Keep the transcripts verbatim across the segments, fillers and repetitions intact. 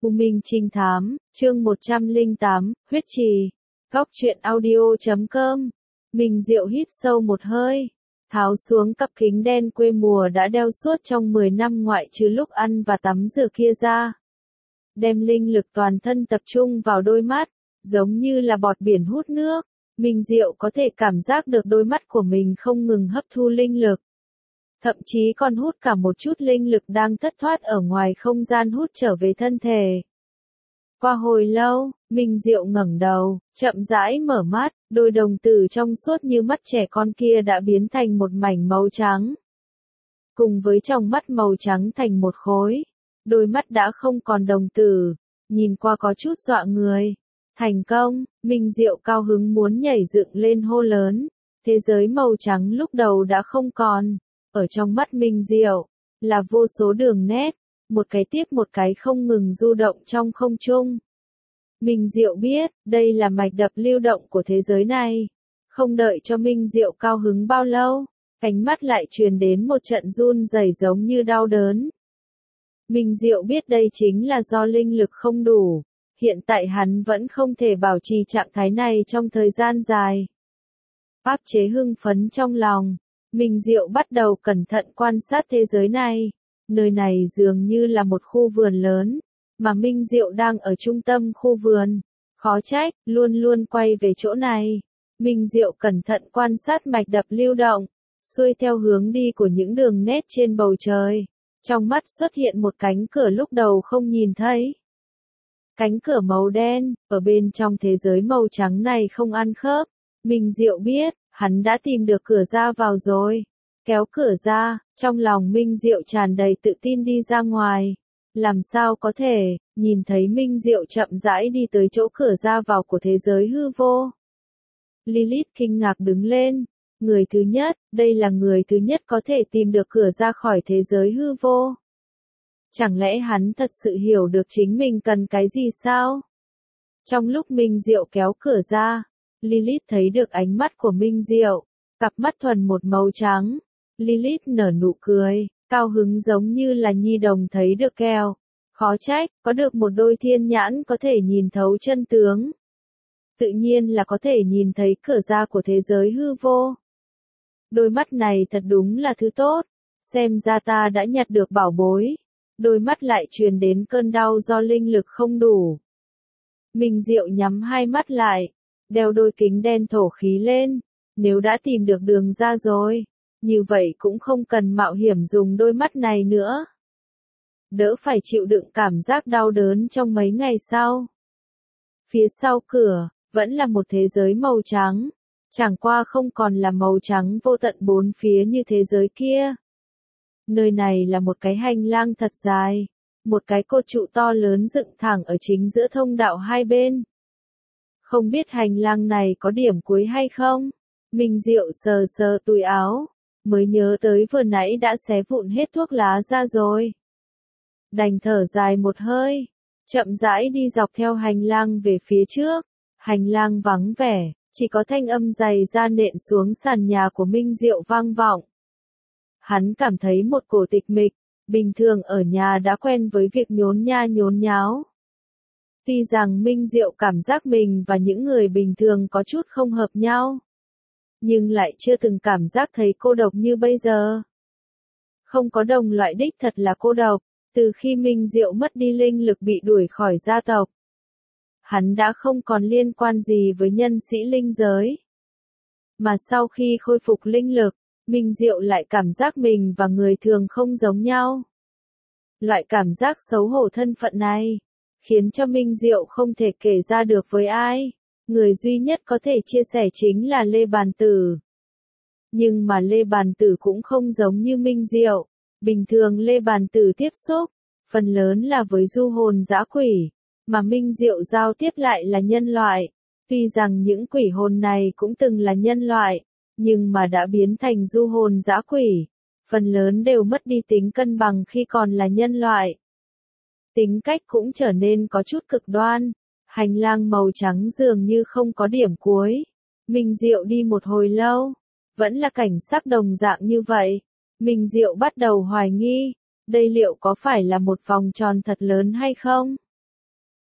U Minh Trinh Thám, chương một trăm lẻ tám, huyết trì. Góc truyện audio chấm com. Minh Diệu hít sâu một hơi, tháo xuống cặp kính đen quê mùa đã đeo suốt trong mười năm ngoại trừ lúc ăn và tắm rửa kia ra. Đem linh lực toàn thân tập trung vào đôi mắt, giống như là bọt biển hút nước. Minh Diệu có thể cảm giác được đôi mắt của mình không ngừng hấp thu linh lực. Thậm chí còn hút cả một chút linh lực đang thất thoát ở ngoài không gian hút trở về thân thể. Qua hồi lâu, Minh Diệu ngẩng đầu, chậm rãi mở mắt, đôi đồng tử trong suốt như mắt trẻ con kia đã biến thành một mảnh màu trắng. Cùng với tròng mắt màu trắng thành một khối, đôi mắt đã không còn đồng tử, nhìn qua có chút dọa người. Thành công, Minh Diệu cao hứng muốn nhảy dựng lên hô lớn. Thế giới màu trắng lúc đầu đã không còn. Ở trong mắt Minh Diệu, là vô số đường nét, một cái tiếp một cái không ngừng du động trong không trung. Minh Diệu biết, đây là mạch đập lưu động của thế giới này. Không đợi cho Minh Diệu cao hứng bao lâu, ánh mắt lại truyền đến một trận run rẩy giống như đau đớn. Minh Diệu biết đây chính là do linh lực không đủ, hiện tại hắn vẫn không thể bảo trì trạng thái này trong thời gian dài. Áp chế hưng phấn trong lòng, Minh Diệu bắt đầu cẩn thận quan sát thế giới này. Nơi này dường như là một khu vườn lớn, mà Minh Diệu đang ở trung tâm khu vườn. Khó trách, luôn luôn quay về chỗ này. Minh Diệu cẩn thận quan sát mạch đập lưu động, xuôi theo hướng đi của những đường nét trên bầu trời. Trong mắt xuất hiện một cánh cửa lúc đầu không nhìn thấy. Cánh cửa màu đen, ở bên trong thế giới màu trắng này không ăn khớp. Minh Diệu biết, hắn đã tìm được cửa ra vào rồi. Kéo cửa ra, trong lòng Minh Diệu tràn đầy tự tin đi ra ngoài. Làm sao có thể, nhìn thấy Minh Diệu chậm rãi đi tới chỗ cửa ra vào của thế giới hư vô. Lilith kinh ngạc đứng lên. Người thứ nhất, đây là người thứ nhất có thể tìm được cửa ra khỏi thế giới hư vô. Chẳng lẽ hắn thật sự hiểu được chính mình cần cái gì sao? Trong lúc Minh Diệu kéo cửa ra, Lilith thấy được ánh mắt của Minh Diệu, cặp mắt thuần một màu trắng. Lilith nở nụ cười, cao hứng giống như là nhi đồng thấy được kẹo. Khó trách, có được một đôi thiên nhãn có thể nhìn thấu chân tướng. Tự nhiên là có thể nhìn thấy cửa ra của thế giới hư vô. Đôi mắt này thật đúng là thứ tốt, xem ra ta đã nhặt được bảo bối. Đôi mắt lại truyền đến cơn đau do linh lực không đủ. Minh Diệu nhắm hai mắt lại, đeo đôi kính đen thổ khí lên. Nếu đã tìm được đường ra rồi, như vậy cũng không cần mạo hiểm dùng đôi mắt này nữa. Đỡ phải chịu đựng cảm giác đau đớn trong mấy ngày sau. Phía sau cửa, vẫn là một thế giới màu trắng. Chẳng qua không còn là màu trắng vô tận bốn phía như thế giới kia. Nơi này là một cái hành lang thật dài, một cái cột trụ to lớn dựng thẳng ở chính giữa thông đạo hai bên. Không biết hành lang này có điểm cuối hay không? Minh Diệu sờ sờ túi áo, mới nhớ tới vừa nãy đã xé vụn hết thuốc lá ra rồi. Đành thở dài một hơi, chậm rãi đi dọc theo hành lang về phía trước. Hành lang vắng vẻ, chỉ có thanh âm dày da nện xuống sàn nhà của Minh Diệu vang vọng. Hắn cảm thấy một cổ tịch mịch, bình thường ở nhà đã quen với việc nhốn nha nhốn nháo. Tuy rằng Minh Diệu cảm giác mình và những người bình thường có chút không hợp nhau, nhưng lại chưa từng cảm giác thấy cô độc như bây giờ. Không có đồng loại đích thật là cô độc, từ khi Minh Diệu mất đi linh lực bị đuổi khỏi gia tộc. Hắn đã không còn liên quan gì với nhân sĩ linh giới. Mà sau khi khôi phục linh lực, Minh Diệu lại cảm giác mình và người thường không giống nhau. Loại cảm giác xấu hổ thân phận này, khiến cho Minh Diệu không thể kể ra được với ai. Người duy nhất có thể chia sẻ chính là Lê Bàn Tử. Nhưng mà Lê Bàn Tử cũng không giống như Minh Diệu. Bình thường Lê Bàn Tử tiếp xúc, phần lớn là với du hồn dã quỷ, mà Minh Diệu giao tiếp lại là nhân loại. Tuy rằng những quỷ hồn này cũng từng là nhân loại, nhưng mà đã biến thành du hồn dã quỷ. Phần lớn đều mất đi tính cân bằng khi còn là nhân loại. Tính cách cũng trở nên có chút cực đoan. Hành lang màu trắng dường như không có điểm cuối. Minh Diệu đi một hồi lâu, vẫn là cảnh sắc đồng dạng như vậy. Minh Diệu bắt đầu hoài nghi, đây liệu có phải là một vòng tròn thật lớn hay không?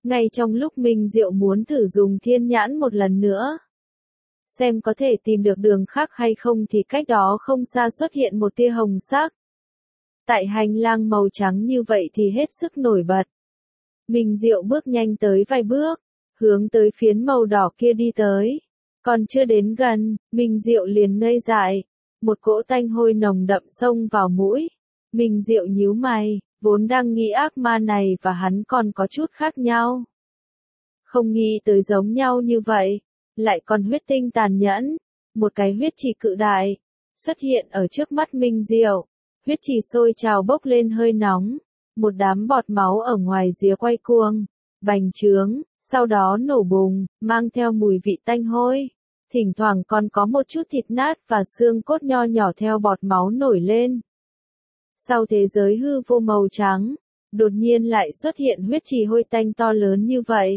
Ngay trong lúc Minh Diệu muốn thử dùng thiên nhãn một lần nữa, xem có thể tìm được đường khác hay không thì cách đó không xa xuất hiện một tia hồng sắc. Tại hành lang màu trắng như vậy thì hết sức nổi bật. Minh Diệu bước nhanh tới vài bước, hướng tới phiến màu đỏ kia đi tới. Còn chưa đến gần, Minh Diệu liền ngây dại. Một cỗ tanh hôi nồng đậm xông vào mũi. Minh Diệu nhíu mày, vốn đang nghĩ ác ma này và hắn còn có chút khác nhau. Không nghĩ tới giống nhau như vậy, lại còn huyết tinh tàn nhẫn. Một cái huyết trì cự đại, xuất hiện ở trước mắt Minh Diệu. Huyết trì sôi trào bốc lên hơi nóng. Một đám bọt máu ở ngoài rìa quay cuồng, bành trướng, sau đó nổ bùng, mang theo mùi vị tanh hôi. Thỉnh thoảng còn có một chút thịt nát và xương cốt nho nhỏ theo bọt máu nổi lên. Sau thế giới hư vô màu trắng, đột nhiên lại xuất hiện huyết trì hôi tanh to lớn như vậy.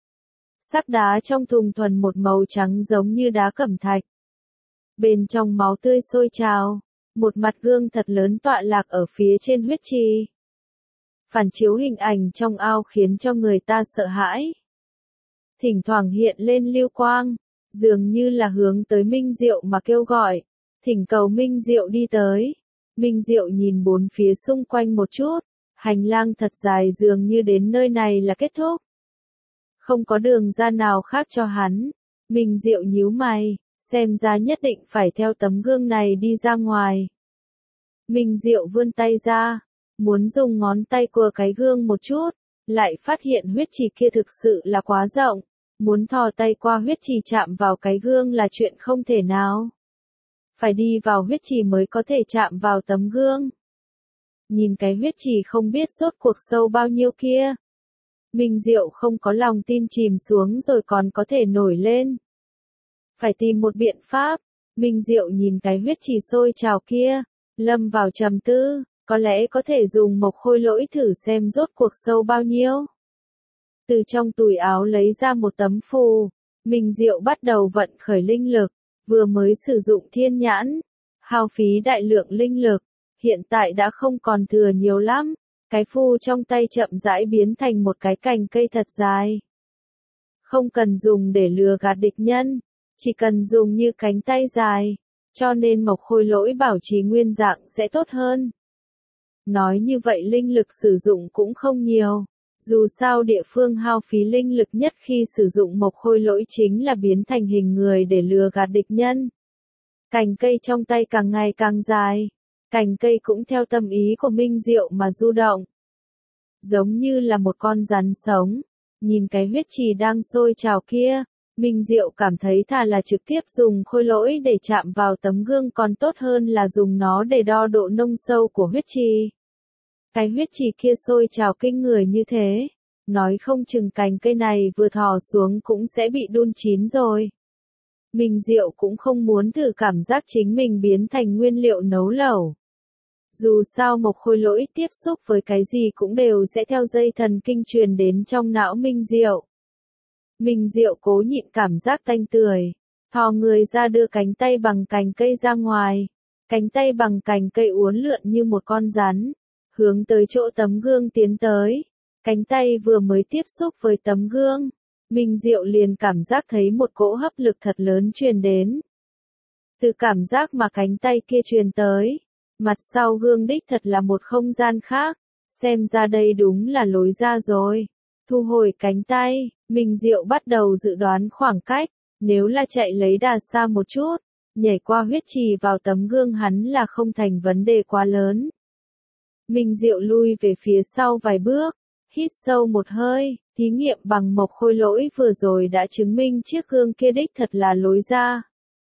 Sắc đá trong thùng thuần một màu trắng giống như đá cẩm thạch. Bên trong máu tươi sôi trào, một mặt gương thật lớn tọa lạc ở phía trên huyết trì. Phản chiếu hình ảnh trong ao khiến cho người ta sợ hãi. Thỉnh thoảng hiện lên lưu quang, dường như là hướng tới Minh Diệu mà kêu gọi, thỉnh cầu Minh Diệu đi tới. Minh Diệu nhìn bốn phía xung quanh một chút, hành lang thật dài dường như đến nơi này là kết thúc. Không có đường ra nào khác cho hắn. Minh Diệu nhíu mày, xem ra nhất định phải theo tấm gương này đi ra ngoài. Minh Diệu vươn tay ra, muốn dùng ngón tay cua cái gương một chút, lại phát hiện huyết trì kia thực sự là quá rộng, muốn thò tay qua huyết trì chạm vào cái gương là chuyện không thể nào. Phải đi vào huyết trì mới có thể chạm vào tấm gương. Nhìn cái huyết trì không biết rốt cuộc sâu bao nhiêu kia. Minh Diệu không có lòng tin chìm xuống rồi còn có thể nổi lên. Phải tìm một biện pháp. Minh Diệu nhìn cái huyết trì sôi trào kia, lâm vào trầm tư. Có lẽ có thể dùng mộc khôi lỗi thử xem rốt cuộc sâu bao nhiêu. Từ trong túi áo lấy ra một tấm phù, Minh Diệu bắt đầu vận khởi linh lực, vừa mới sử dụng thiên nhãn, hao phí đại lượng linh lực, hiện tại đã không còn thừa nhiều lắm, cái phù trong tay chậm rãi biến thành một cái cành cây thật dài. Không cần dùng để lừa gạt địch nhân, chỉ cần dùng như cánh tay dài, cho nên mộc khôi lỗi bảo trì nguyên dạng sẽ tốt hơn. Nói như vậy linh lực sử dụng cũng không nhiều, dù sao địa phương hao phí linh lực nhất khi sử dụng mộc khôi lỗi chính là biến thành hình người để lừa gạt địch nhân. Cành cây trong tay càng ngày càng dài, cành cây cũng theo tâm ý của Minh Diệu mà du động. Giống như là một con rắn sống, nhìn cái huyết trì đang sôi trào kia, Minh Diệu cảm thấy thà là trực tiếp dùng khôi lỗi để chạm vào tấm gương còn tốt hơn là dùng nó để đo độ nông sâu của huyết trì. Cái huyết trì kia sôi trào kinh người như thế, nói không chừng cành cây này vừa thò xuống cũng sẽ bị đun chín rồi. Minh Diệu cũng không muốn thử cảm giác chính mình biến thành nguyên liệu nấu lẩu. Dù sao mộc khôi lỗi tiếp xúc với cái gì cũng đều sẽ theo dây thần kinh truyền đến trong não Minh Diệu. Minh Diệu cố nhịn cảm giác tanh tưởi, thò người ra đưa cánh tay bằng cành cây ra ngoài, cánh tay bằng cành cây uốn lượn như một con rắn, hướng tới chỗ tấm gương tiến tới. Cánh tay vừa mới tiếp xúc với tấm gương, Minh Diệu liền cảm giác thấy một cỗ hấp lực thật lớn truyền đến. Từ cảm giác mà cánh tay kia truyền tới, mặt sau gương đích thật là một không gian khác, xem ra đây đúng là lối ra rồi. Thu hồi cánh tay, Minh Diệu bắt đầu dự đoán khoảng cách, nếu là chạy lấy đà xa một chút, nhảy qua huyết trì vào tấm gương hắn là không thành vấn đề quá lớn. Minh Diệu lui về phía sau vài bước, hít sâu một hơi, thí nghiệm bằng mộc khôi lỗi vừa rồi đã chứng minh chiếc gương kia đích thật là lối ra.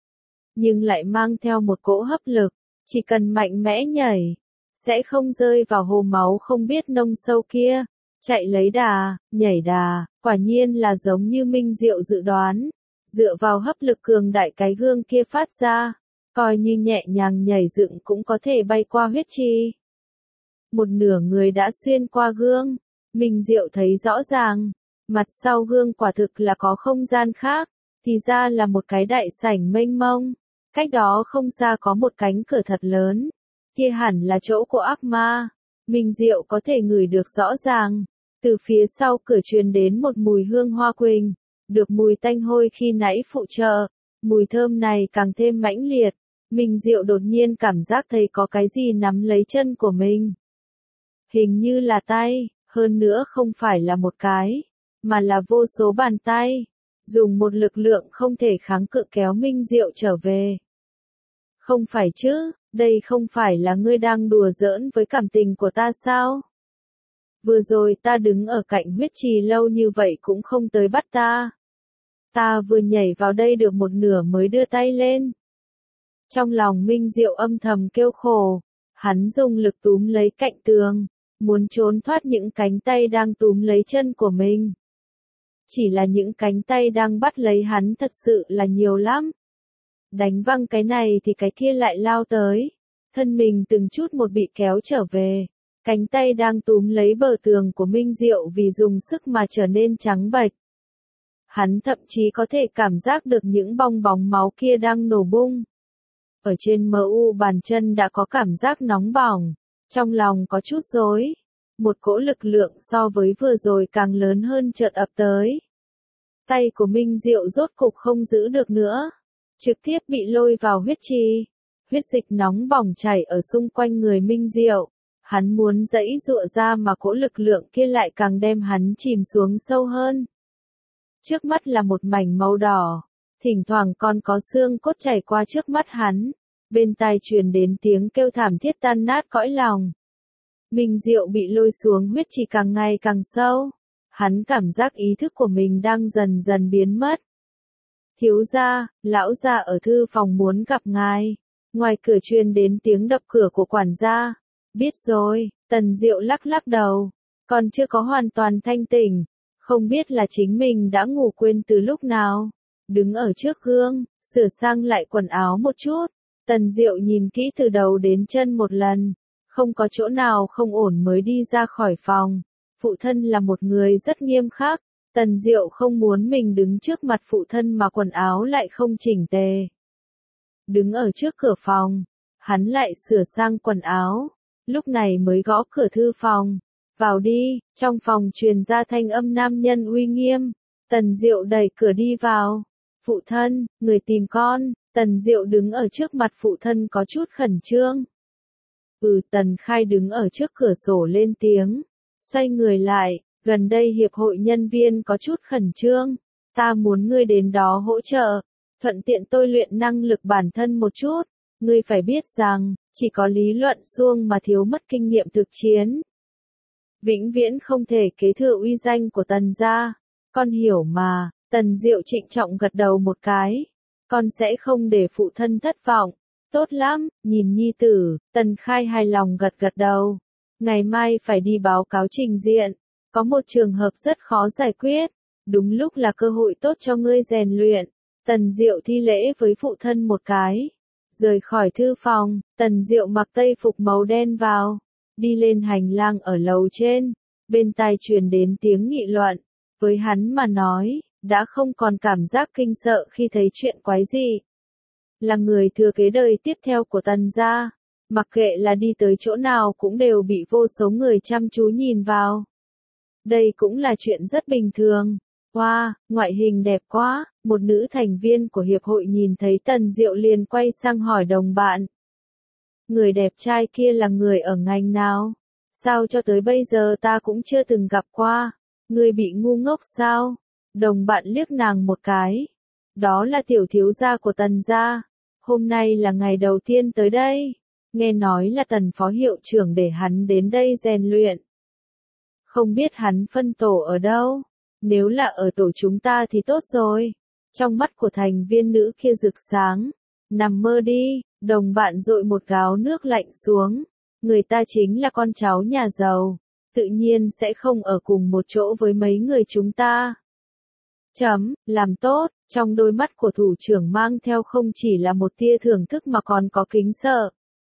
Nhưng lại mang theo một cỗ hấp lực, chỉ cần mạnh mẽ nhảy, sẽ không rơi vào hồ máu không biết nông sâu kia. Chạy lấy đà, nhảy đà, quả nhiên là giống như Minh Diệu dự đoán, dựa vào hấp lực cường đại cái gương kia phát ra, coi như nhẹ nhàng nhảy dựng cũng có thể bay qua huyết trì. Một nửa người đã xuyên qua gương, Minh Diệu thấy rõ ràng, mặt sau gương quả thực là có không gian khác, thì ra là một cái đại sảnh mênh mông, cách đó không xa có một cánh cửa thật lớn, kia hẳn là chỗ của ác ma. Minh Diệu có thể ngửi được rõ ràng, Từ phía sau cửa truyền đến một mùi hương hoa quỳnh, được mùi tanh hôi khi nãy phụ trợ, mùi thơm này càng thêm mãnh liệt. Minh Diệu đột nhiên cảm giác thấy có cái gì nắm lấy chân của mình. Hình như là tay, hơn nữa không phải là một cái, mà là vô số bàn tay, dùng một lực lượng không thể kháng cự kéo Minh Diệu trở về. Không phải chứ, đây không phải là ngươi đang đùa giỡn với cảm tình của ta sao? Vừa rồi ta đứng ở cạnh huyết trì lâu như vậy cũng không tới bắt ta. Ta vừa nhảy vào đây được một nửa mới đưa tay lên. Trong lòng Minh Diệu âm thầm kêu khổ, hắn dùng lực túm lấy cạnh tường, muốn trốn thoát những cánh tay đang túm lấy chân của mình. Chỉ là những cánh tay đang bắt lấy hắn thật sự là nhiều lắm. Đánh văng cái này thì cái kia lại lao tới, thân mình từng chút một bị kéo trở về. Cánh tay đang túm lấy bờ tường của Minh Diệu vì dùng sức mà trở nên trắng bệch. Hắn thậm chí có thể cảm giác được những bong bóng máu kia đang nổ bung. Ở trên mờ u bàn chân đã có cảm giác nóng bỏng, trong lòng có chút rối. Một cỗ lực lượng so với vừa rồi càng lớn hơn chợt ập tới. Tay của Minh Diệu rốt cục không giữ được nữa, trực tiếp bị lôi vào huyết trì. Huyết dịch nóng bỏng chảy ở xung quanh người Minh Diệu. Hắn muốn giãy giụa ra mà cỗ lực lượng kia lại càng đem hắn chìm xuống sâu hơn. Trước mắt là một mảnh màu đỏ, thỉnh thoảng còn có xương cốt chảy qua trước mắt hắn, bên tai truyền đến tiếng kêu thảm thiết tan nát cõi lòng. Minh Diệu bị lôi xuống huyết trì càng ngày càng sâu, hắn cảm giác ý thức của mình đang dần dần biến mất. Thiếu gia, lão gia ở thư phòng muốn gặp ngài. Ngoài cửa truyền đến tiếng đập cửa của quản gia. Biết rồi, Tần Diệu lắc lắc đầu, còn chưa có hoàn toàn thanh tỉnh, không biết là chính mình đã ngủ quên từ lúc nào. Đứng ở trước gương, sửa sang lại quần áo một chút, Tần Diệu nhìn kỹ từ đầu đến chân một lần, không có chỗ nào không ổn mới đi ra khỏi phòng. Phụ thân là một người rất nghiêm khắc, Tần Diệu không muốn mình đứng trước mặt phụ thân mà quần áo lại không chỉnh tề. Đứng ở trước cửa phòng, hắn lại sửa sang quần áo, lúc này mới gõ cửa thư phòng. Vào đi, trong phòng truyền ra thanh âm nam nhân uy nghiêm. Tần Diệu đẩy cửa đi vào. Phụ thân, người tìm con. Tần Diệu đứng ở trước mặt phụ thân có chút khẩn trương. Ừ, Tần Khai đứng ở trước cửa sổ lên tiếng. Xoay người lại, gần đây hiệp hội nhân viên có chút khẩn trương. Ta muốn ngươi đến đó hỗ trợ, thuận tiện tôi luyện năng lực bản thân một chút. Ngươi phải biết rằng, chỉ có lý luận suông mà thiếu mất kinh nghiệm thực chiến. Vĩnh viễn không thể kế thừa uy danh của Tần gia. Con hiểu mà. Tần Diệu trịnh trọng gật đầu một cái. Con sẽ không để phụ thân thất vọng. Tốt lắm, nhìn nhi tử. Tần Khai hài lòng gật gật đầu. Ngày mai phải đi báo cáo trình diện. Có một trường hợp rất khó giải quyết. Đúng lúc là cơ hội tốt cho ngươi rèn luyện. Tần Diệu thi lễ với phụ thân một cái. Rời khỏi thư phòng, Tần Diệu mặc tây phục màu đen vào. Đi lên hành lang ở lầu trên. Bên tai truyền đến tiếng nghị luận. Với hắn mà nói, đã không còn cảm giác kinh sợ khi thấy chuyện quái dị. Là người thừa kế đời tiếp theo của Tần gia. Mặc kệ là đi tới chỗ nào cũng đều bị vô số người chăm chú nhìn vào. Đây cũng là chuyện rất bình thường. Wow, ngoại hình đẹp quá. Một nữ thành viên của hiệp hội nhìn thấy Tần Diệu liền quay sang hỏi đồng bạn. Người đẹp trai kia là người ở ngành nào? Sao cho tới bây giờ ta cũng chưa từng gặp qua? Người bị ngu ngốc sao? Đồng bạn liếc nàng một cái. Đó là tiểu thiếu gia của Tần gia. Hôm nay là ngày đầu tiên tới đây. Nghe nói là Tần phó hiệu trưởng để hắn đến đây rèn luyện. Không biết hắn phân tổ ở đâu? Nếu là ở tổ chúng ta thì tốt rồi. Trong mắt của thành viên nữ kia rực sáng. Nằm mơ đi, đồng bạn dội một gáo nước lạnh xuống. Người ta chính là con cháu nhà giàu. Tự nhiên sẽ không ở cùng một chỗ với mấy người chúng ta. Chấm, làm tốt, trong đôi mắt của thủ trưởng mang theo không chỉ là một tia thưởng thức mà còn có kính sợ.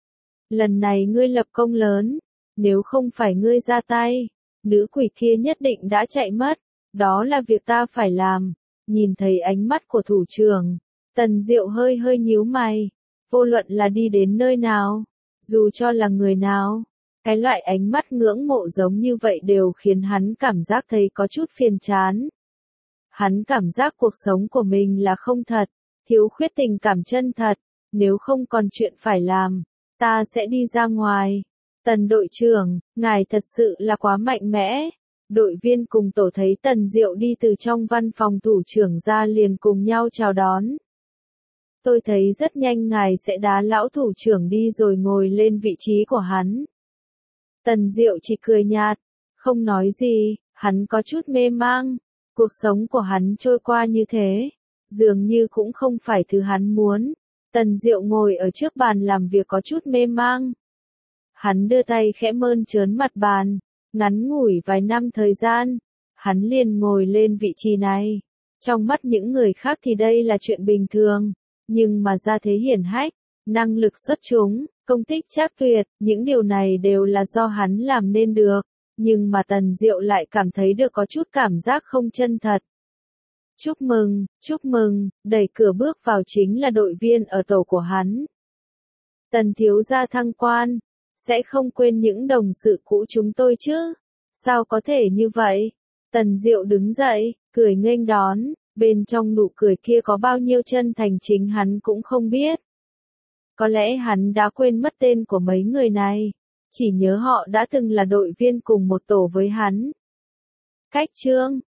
Lần này ngươi lập công lớn, nếu không phải ngươi ra tay, nữ quỷ kia nhất định đã chạy mất, đó là việc ta phải làm. Nhìn thấy ánh mắt của thủ trưởng, Tần Diệu hơi hơi nhíu mày, vô luận là đi đến nơi nào, dù cho là người nào, Cái loại ánh mắt ngưỡng mộ giống như vậy đều khiến hắn cảm giác thấy có chút phiền chán. Hắn cảm giác cuộc sống của mình là không thật, thiếu khuyết tình cảm chân thật, nếu không còn chuyện phải làm, ta sẽ đi ra ngoài. Tần đội trưởng, ngài thật sự là quá mạnh mẽ. Đội viên cùng tổ thấy Tần Diệu đi từ trong văn phòng thủ trưởng ra liền cùng nhau chào đón. Tôi thấy rất nhanh ngài sẽ đá lão thủ trưởng đi rồi ngồi lên vị trí của hắn. Tần Diệu chỉ cười nhạt, không nói gì, hắn có chút mê mang. Cuộc sống của hắn trôi qua như thế, dường như cũng không phải thứ hắn muốn. Tần Diệu ngồi ở trước bàn làm việc có chút mê mang. Hắn đưa tay khẽ mơn trớn mặt bàn, ngắn ngủi vài năm thời gian, hắn liền ngồi lên vị trí này. Trong mắt những người khác thì đây là chuyện bình thường, nhưng mà ra thế hiển hách, năng lực xuất chúng, công tích trác tuyệt, những điều này đều là do hắn làm nên được. Nhưng mà Tần Diệu lại cảm thấy được có chút cảm giác không chân thật. Chúc mừng, chúc mừng, đẩy cửa bước vào chính là đội viên ở tổ của hắn. Tần thiếu gia thăng quan, sẽ không quên những đồng sự cũ chúng tôi chứ? Sao có thể như vậy? Tần Diệu đứng dậy, cười nghênh đón, bên trong nụ cười kia có bao nhiêu chân thành chính hắn cũng không biết. Có lẽ hắn đã quên mất tên của mấy người này, chỉ nhớ họ đã từng là đội viên cùng một tổ với hắn. Cách chương